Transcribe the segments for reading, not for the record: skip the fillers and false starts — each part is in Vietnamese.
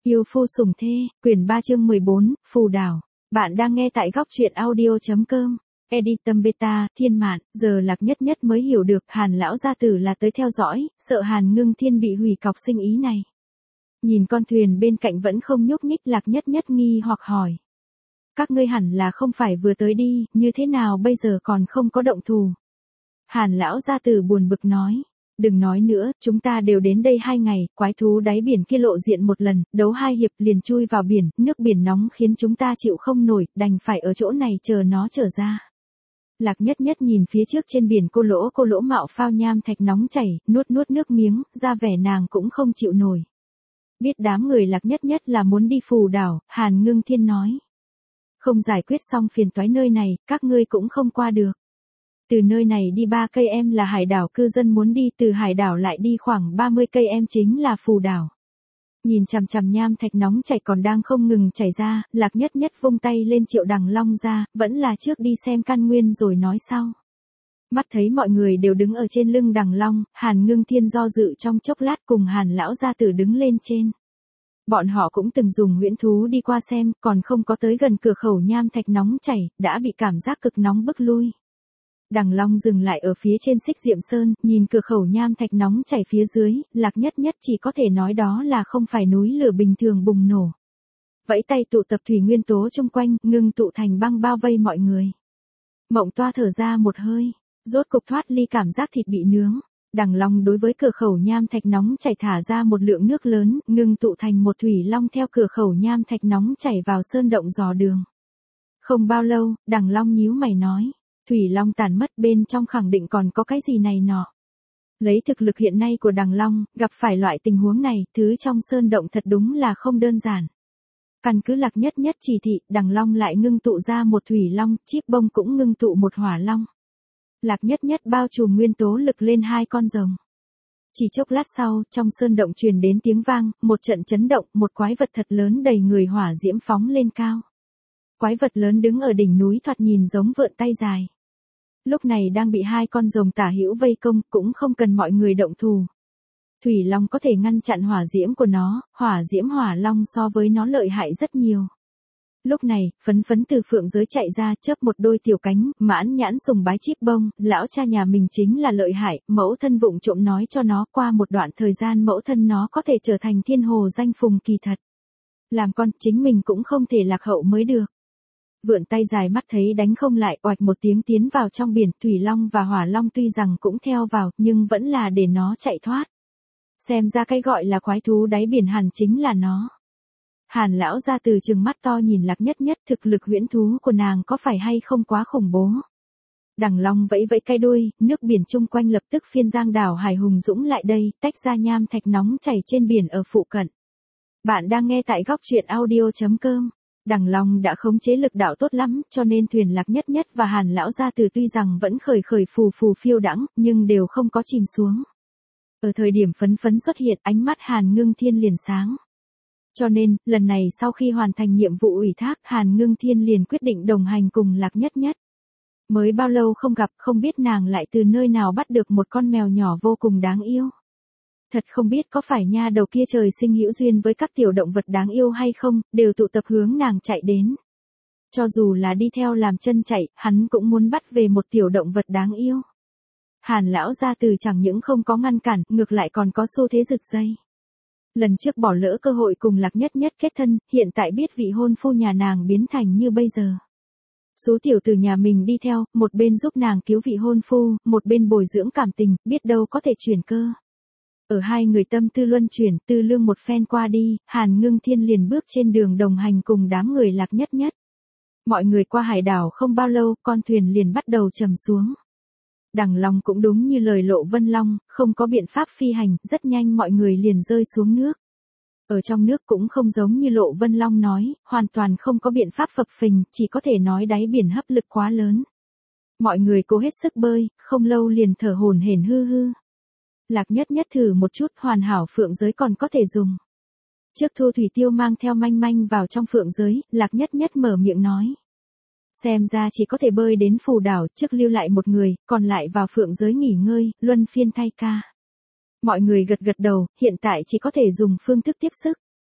Yêu phu sủng thê, quyển 3 chương 14, Phù Đảo. Bạn đang nghe tại góc truyện audio.com. Editum Beta, Thiên Mạn, giờ Lạc Nhất Nhất mới hiểu được Hàn lão gia tử là tới theo dõi, sợ Hàn Ngưng Thiên bị hủy cọc sinh ý này. Nhìn con thuyền bên cạnh vẫn không nhúc nhích, Lạc Nhất Nhất nghi hoặc hỏi. Các ngươi hẳn là không phải vừa tới đi, như thế nào bây giờ còn không có động thủ? Hàn lão gia tử buồn bực nói. Đừng nói nữa, chúng ta đều đến đây 2 ngày, quái thú đáy biển kia lộ diện một lần, đấu 2 hiệp liền chui vào biển, nước biển nóng khiến chúng ta chịu không nổi, đành phải ở chỗ này chờ nó trở ra. Lạc Nhất Nhất nhìn phía trước trên biển cô lỗ mạo phao nham thạch nóng chảy, nuốt nước miếng, ra vẻ nàng cũng không chịu nổi. Biết đám người Lạc Nhất Nhất là muốn đi Phù Đảo, Hàn Ngưng Thiên nói. Không giải quyết xong phiền toái nơi này, các ngươi cũng không qua được. Từ nơi này đi 3 cây em là hải đảo cư dân muốn đi, từ hải đảo lại đi khoảng 30 cây em chính là Phù Đảo. Nhìn chằm chằm nham thạch nóng chảy còn đang không ngừng chảy ra, Lạc Nhất Nhất vung tay lên Triệu Đằng Long ra, vẫn là trước đi xem căn nguyên rồi nói sau. Mắt thấy mọi người đều đứng ở trên lưng Đằng Long, Hàn Ngưng Thiên do dự trong chốc lát cùng Hàn lão gia tử đứng lên trên. Bọn họ cũng từng dùng huyễn thú đi qua xem, còn không có tới gần cửa khẩu nham thạch nóng chảy, đã bị cảm giác cực nóng bức lui. Đằng Long dừng lại ở phía trên Xích Diệm Sơn, nhìn cửa khẩu nham thạch nóng chảy phía dưới, Lạc Nhất Nhất chỉ có thể nói đó là không phải núi lửa bình thường bùng nổ. Vẫy tay tụ tập thủy nguyên tố chung quanh, ngưng tụ thành băng bao vây mọi người. Mộng Toa thở ra một hơi, rốt cục thoát ly cảm giác thịt bị nướng. Đằng Long đối với cửa khẩu nham thạch nóng chảy thả ra một lượng nước lớn, ngưng tụ thành một thủy long theo cửa khẩu nham thạch nóng chảy vào sơn động dò đường. Không bao lâu, Đằng Long nhíu mày nói. Thủy Long tàn mất, bên trong khẳng định còn có cái gì này nọ. Lấy thực lực hiện nay của Đằng Long, gặp phải loại tình huống này, thứ trong sơn động thật đúng là không đơn giản. Căn cứ Lạc Nhất Nhất chỉ thị, Đằng Long lại ngưng tụ ra một Thủy Long, Chíp Bông cũng ngưng tụ một Hỏa Long. Lạc Nhất Nhất bao trùm nguyên tố lực lên 2 con rồng. Chỉ chốc lát sau, trong sơn động truyền đến tiếng vang, một trận chấn động, một quái vật thật lớn đầy người hỏa diễm phóng lên cao. Quái vật lớn đứng ở đỉnh núi thoạt nhìn giống vượn tay dài. Lúc này đang bị 2 con rồng tả hữu vây công, cũng không cần mọi người động thủ. Thủy Long có thể ngăn chặn hỏa diễm của nó, hỏa diễm Hỏa Long so với nó lợi hại rất nhiều. Lúc này, phấn từ phượng giới chạy ra, chớp một đôi tiểu cánh, mãn nhãn sùng bái Chíp Bông, lão cha nhà mình chính là lợi hại, mẫu thân vụng trộm nói cho nó qua một đoạn thời gian mẫu thân nó có thể trở thành thiên hồ danh phùng kỳ thật. Làm con, chính mình cũng không thể lạc hậu mới được. Vượn tay dài mắt thấy đánh không lại, oạch một tiếng tiến vào trong biển, Thủy Long và Hỏa Long tuy rằng cũng theo vào, nhưng vẫn là để nó chạy thoát. Xem ra cái gọi là quái thú đáy biển hẳn chính là nó. Hàn lão ra từ trừng mắt to nhìn Lạc Nhất Nhất, thực lực huyễn thú của nàng có phải hay không quá khủng bố. Đằng Long vẫy cái đuôi, nước biển chung quanh lập tức phiên giang đảo hải hùng dũng lại đây, tách ra nham thạch nóng chảy trên biển ở phụ cận. Bạn đang nghe tại góc truyện audio.com. Đằng Long đã khống chế lực đạo tốt lắm, cho nên thuyền Lạc Nhất Nhất và Hàn lão gia từ tuy rằng vẫn khởi phù phiêu đãng, nhưng đều không có chìm xuống. Ở thời điểm phấn xuất hiện, ánh mắt Hàn Ngưng Thiên liền sáng. Cho nên, lần này sau khi hoàn thành nhiệm vụ ủy thác, Hàn Ngưng Thiên liền quyết định đồng hành cùng Lạc Nhất Nhất. Mới bao lâu không gặp, không biết nàng lại từ nơi nào bắt được một con mèo nhỏ vô cùng đáng yêu. Thật không biết có phải nha đầu kia trời sinh hữu duyên với các tiểu động vật đáng yêu hay không, đều tụ tập hướng nàng chạy đến. Cho dù là đi theo làm chân chạy, hắn cũng muốn bắt về một tiểu động vật đáng yêu. Hàn lão gia từ chẳng những không có ngăn cản, ngược lại còn có xu thế rực dây. Lần trước bỏ lỡ cơ hội cùng Lạc Nhất Nhất kết thân, hiện tại biết vị hôn phu nhà nàng biến thành như bây giờ. Số tiểu tử nhà mình đi theo, một bên giúp nàng cứu vị hôn phu, một bên bồi dưỡng cảm tình, biết đâu có thể chuyển cơ. Ở 2 người tâm tư luân chuyển, tư lương một phen qua đi, Hàn Ngưng Thiên liền bước trên đường đồng hành cùng đám người Lạc Nhất Nhất. Mọi người qua hải đảo không bao lâu, con thuyền liền bắt đầu trầm xuống. Đằng Long cũng đúng như lời Lộ Vân Long, không có biện pháp phi hành, rất nhanh mọi người liền rơi xuống nước. Ở trong nước cũng không giống như Lộ Vân Long nói, hoàn toàn không có biện pháp phập phình, chỉ có thể nói đáy biển hấp lực quá lớn. Mọi người cố hết sức bơi, không lâu liền thở hổn hển hư. Lạc Nhất Nhất thử một chút, hoàn hảo phượng giới còn có thể dùng. Trước Thu Thủy Tiêu mang theo manh vào trong phượng giới, Lạc Nhất Nhất mở miệng nói. Xem ra chỉ có thể bơi đến Phù Đảo, trước lưu lại một người, còn lại vào phượng giới nghỉ ngơi, luân phiên thay ca. Mọi người gật đầu, hiện tại chỉ có thể dùng phương thức tiếp sức.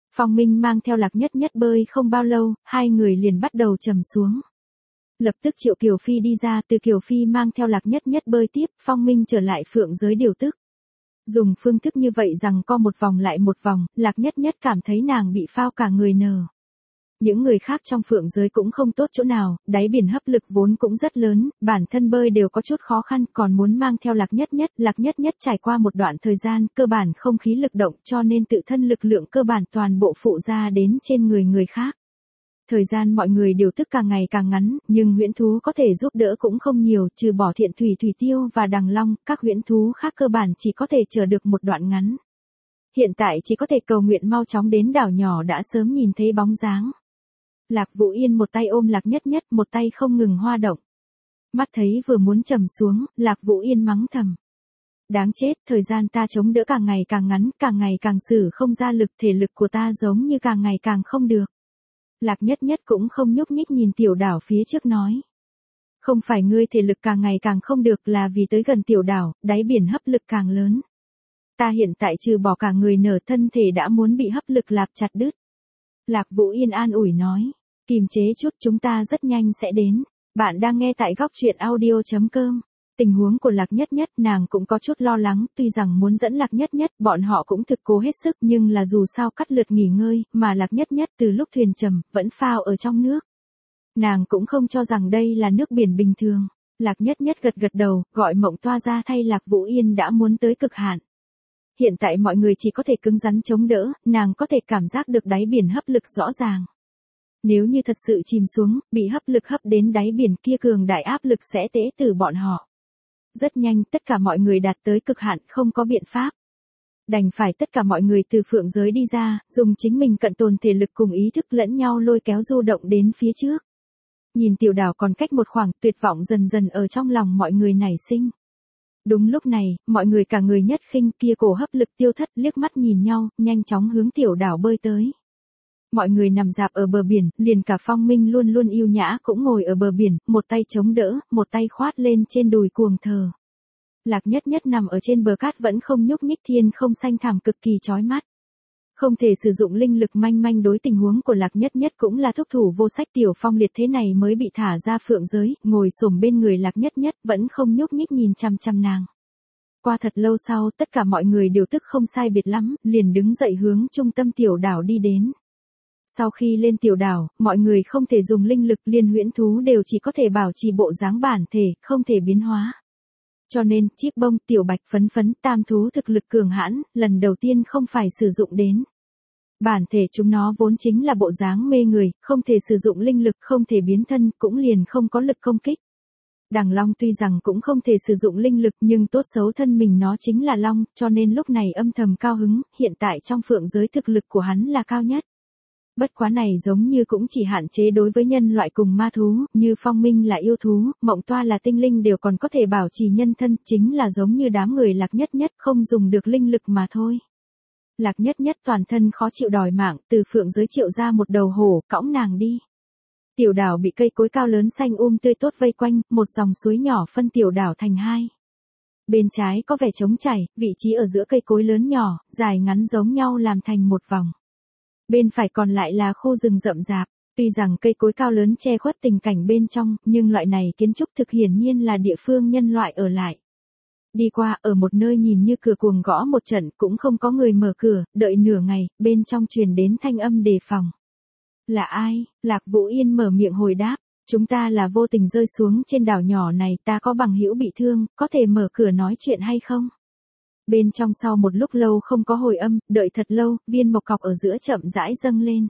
Phong Minh mang theo Lạc Nhất Nhất bơi không bao lâu, hai người liền bắt đầu trầm xuống. Lập tức Triệu Kiều Phi đi ra, từ Kiều Phi mang theo Lạc Nhất Nhất bơi tiếp, Phong Minh trở lại phượng giới điều tức. Dùng phương thức như vậy rằng co một vòng lại một vòng, Lạc Nhất Nhất cảm thấy nàng bị phao cả người nở. Những người khác trong phượng giới cũng không tốt chỗ nào, đáy biển hấp lực vốn cũng rất lớn, bản thân bơi đều có chút khó khăn, còn muốn mang theo Lạc Nhất Nhất trải qua một đoạn thời gian, cơ bản không khí lực động cho nên tự thân lực lượng cơ bản toàn bộ phụ ra đến trên người khác. Thời gian mọi người điều tức càng ngày càng ngắn, nhưng huyễn thú có thể giúp đỡ cũng không nhiều, trừ bỏ Thiện Thủy Thủy Tiêu và Đằng Long, các huyễn thú khác cơ bản chỉ có thể chờ được một đoạn ngắn. Hiện tại chỉ có thể cầu nguyện mau chóng đến đảo nhỏ đã sớm nhìn thấy bóng dáng. Lạc Vũ Yên một tay ôm Lạc Nhất Nhất, một tay không ngừng hoa động. Mắt thấy vừa muốn trầm xuống, Lạc Vũ Yên mắng thầm. Đáng chết, thời gian ta chống đỡ càng ngày càng ngắn, càng ngày càng sử không ra lực, thể lực của ta giống như càng ngày càng không được. Lạc Nhất Nhất cũng không nhúc nhích nhìn tiểu đảo phía trước nói. Không phải ngươi thể lực càng ngày càng không được, là vì tới gần tiểu đảo, đáy biển hấp lực càng lớn. Ta hiện tại trừ bỏ cả người nở, thân thể đã muốn bị hấp lực lạp chặt đứt. Lạc Vũ Yên an ủi nói. Kìm chế chút, chúng ta rất nhanh sẽ đến. Bạn đang nghe tại góc truyện audio.com. Tình huống của Lạc Nhất Nhất, nàng cũng có chút lo lắng, tuy rằng muốn dẫn Lạc Nhất Nhất, bọn họ cũng thực cố hết sức, nhưng là dù sao cắt lượt nghỉ ngơi, mà Lạc Nhất Nhất từ lúc thuyền trầm, vẫn phao ở trong nước. Nàng cũng không cho rằng đây là nước biển bình thường. Lạc Nhất Nhất gật gật đầu, gọi Mộng Toa ra thay Lạc Vũ Yên đã muốn tới cực hạn. Hiện tại mọi người chỉ có thể cứng rắn chống đỡ, nàng có thể cảm giác được đáy biển hấp lực rõ ràng. Nếu như thật sự chìm xuống, bị hấp lực hấp đến đáy biển kia, cường đại áp lực sẽ tễ từ bọn họ. Rất nhanh, tất cả mọi người đạt tới cực hạn, không có biện pháp. Đành phải tất cả mọi người từ phượng giới đi ra, dùng chính mình cận tồn thể lực cùng ý thức lẫn nhau lôi kéo du động đến phía trước. Nhìn tiểu đảo còn cách một khoảng, tuyệt vọng dần dần ở trong lòng mọi người nảy sinh. Đúng lúc này, mọi người cả người nhất khinh, kia cổ hấp lực tiêu thất, liếc mắt nhìn nhau, nhanh chóng hướng tiểu đảo bơi tới. Mọi người nằm dạp ở bờ biển, liền cả Phong Minh luôn luôn yêu nhã cũng ngồi ở bờ biển, một tay chống đỡ, một tay khoát lên trên đùi cuồng thờ. Lạc Nhất Nhất nằm ở trên bờ cát vẫn không nhúc nhích, thiên không xanh thẳm cực kỳ chói mắt. Không thể sử dụng linh lực manh manh đối tình huống của Lạc Nhất Nhất cũng là thúc thủ vô sách, Tiểu Phong Liệt thế này mới bị thả ra phượng giới, ngồi xổm bên người Lạc Nhất Nhất vẫn không nhúc nhích nhìn chăm chăm nàng. Qua thật lâu sau, tất cả mọi người đều tức không sai biệt lắm, liền đứng dậy hướng trung tâm tiểu đảo đi đến. Sau khi lên tiểu đảo, mọi người không thể dùng linh lực, liên huyễn thú đều chỉ có thể bảo trì bộ dáng bản thể, không thể biến hóa. Cho nên, Chíp Bông, Tiểu Bạch, Phấn Phấn, tam thú thực lực cường hãn, lần đầu tiên không phải sử dụng đến. Bản thể chúng nó vốn chính là bộ dáng mê người, không thể sử dụng linh lực, không thể biến thân, cũng liền không có lực công kích. Đằng Long tuy rằng cũng không thể sử dụng linh lực, nhưng tốt xấu thân mình nó chính là Long, cho nên lúc này âm thầm cao hứng, hiện tại trong phượng giới thực lực của hắn là cao nhất. Bất quá này giống như cũng chỉ hạn chế đối với nhân loại cùng ma thú, như Phong Minh là yêu thú, Mộng Toa là tinh linh đều còn có thể bảo trì nhân thân, chính là giống như đám người Lạc Nhất Nhất không dùng được linh lực mà thôi. Lạc Nhất Nhất toàn thân khó chịu đòi mạng, từ phượng giới triệu ra một đầu hổ, cõng nàng đi. Tiểu đảo bị cây cối cao lớn xanh tươi tốt vây quanh, một dòng suối nhỏ phân tiểu đảo thành hai. Bên trái có vẻ trống trải, vị trí ở giữa cây cối lớn nhỏ, dài ngắn giống nhau làm thành một vòng. Bên phải còn lại là khu rừng rậm rạp, tuy rằng cây cối cao lớn che khuất tình cảnh bên trong, nhưng loại này kiến trúc thực hiển nhiên là địa phương nhân loại ở lại. Đi qua, ở một nơi nhìn như cửa cuồng gõ một trận, cũng không có người mở cửa, đợi nửa ngày, bên trong truyền đến thanh âm đề phòng. Là ai? Lạc Vũ Yên mở miệng hồi đáp, chúng ta là vô tình rơi xuống trên đảo nhỏ này, ta có bằng hữu bị thương, có thể mở cửa nói chuyện hay không? Bên trong sau một lúc lâu không có hồi âm, đợi thật lâu, viên mộc cọc ở giữa chậm rãi dâng lên.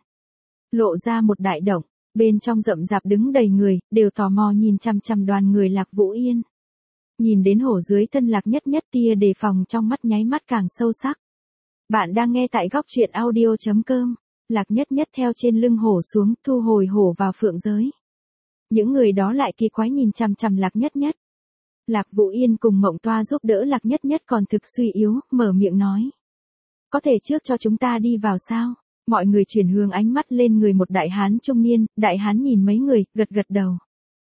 Lộ ra một đại động, bên trong rậm rạp đứng đầy người, đều tò mò nhìn chằm chằm đoàn người Lạc Vũ Yên. Nhìn đến hổ dưới thân Lạc Nhất Nhất, tia đề phòng trong mắt nháy mắt càng sâu sắc. Bạn đang nghe tại góc truyện audio.com. Lạc Nhất Nhất theo trên lưng hổ xuống, thu hồi hổ vào phượng giới. Những người đó lại kỳ quái nhìn chằm chằm Lạc Nhất Nhất. Lạc Vũ Yên cùng Mộng Toa giúp đỡ Lạc Nhất Nhất còn thực suy yếu, mở miệng nói. Có thể trước cho chúng ta đi vào sao? Mọi người chuyển hướng ánh mắt lên người một đại hán trung niên, đại hán nhìn mấy người, gật gật đầu.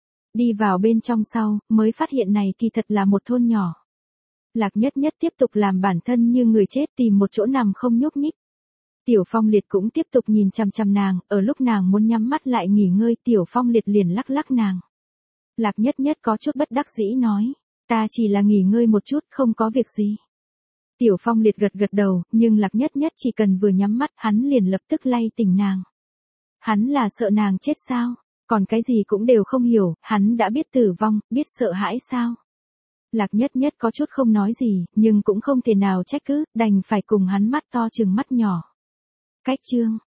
Đi vào bên trong sau, mới phát hiện này kỳ thật là một thôn nhỏ. Lạc Nhất Nhất tiếp tục làm bản thân như người chết, tìm một chỗ nằm không nhúc nhích. Tiểu Phong Liệt cũng tiếp tục nhìn chằm chằm nàng, ở lúc nàng muốn nhắm mắt lại nghỉ ngơi, Tiểu Phong Liệt liền lắc lắc nàng. Lạc Nhất Nhất có chút bất đắc dĩ nói, ta chỉ là nghỉ ngơi một chút, không có việc gì. Tiểu Phong Liệt gật gật đầu, nhưng Lạc Nhất Nhất chỉ cần vừa nhắm mắt, hắn liền lập tức lay tỉnh nàng. Hắn là sợ nàng chết sao? Còn cái gì cũng đều không hiểu, hắn đã biết tử vong, biết sợ hãi sao? Lạc Nhất Nhất có chút không nói gì, nhưng cũng không thể nào trách cứ, đành phải cùng hắn mắt to chừng mắt nhỏ. Cách chương